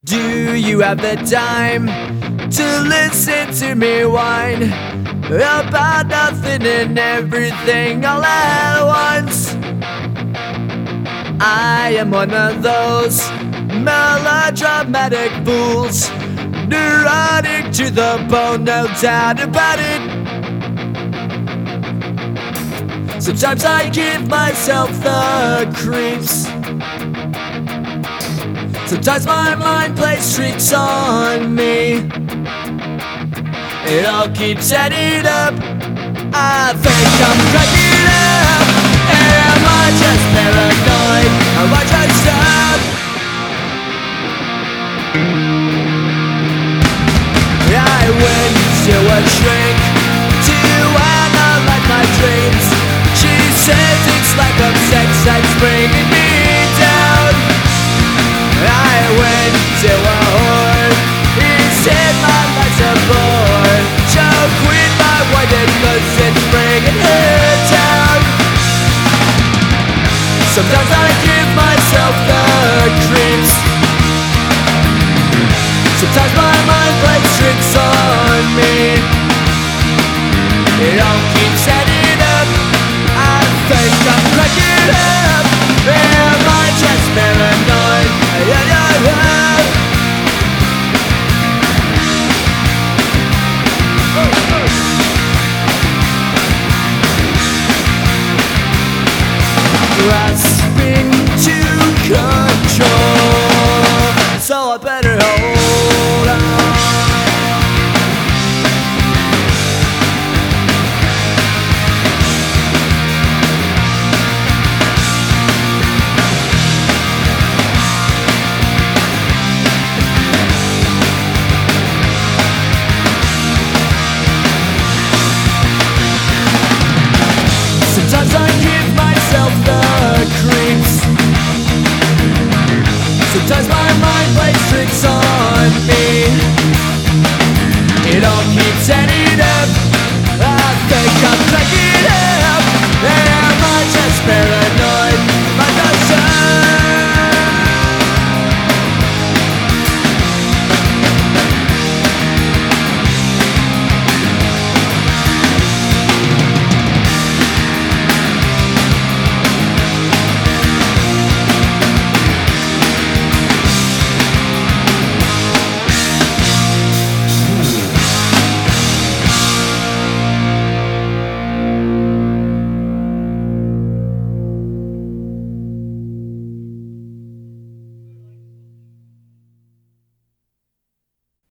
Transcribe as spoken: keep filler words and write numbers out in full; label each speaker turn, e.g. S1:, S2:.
S1: Do you have the time to listen to me whine about nothing and everything all at once? I am one of those melodramatic fools, neurotic to the bone, no doubt about it. Sometimes I give myself the creeps. Sometimes my mind plays tricks on me. It all keeps adding up. I think I'm cracking up. Am I just paranoid? Am I just up? I went to a shrink to analyze my dreams. She says it's like a sex that's bringing me down. I went to a whore. He said my life's a bore. So quit my white cause it's bringing her down. Sometimes I give myself the creeps. Sometimes my mind plays tricks on me. It all keeps adding up. I think I'm cracking up. Am I just paranoid? Yeah, yeah, yeah. Grasping to control, so I better hold on. Sometimes I give myself the creeps. Sometimes my mind plays tricks on me. It all keeps adding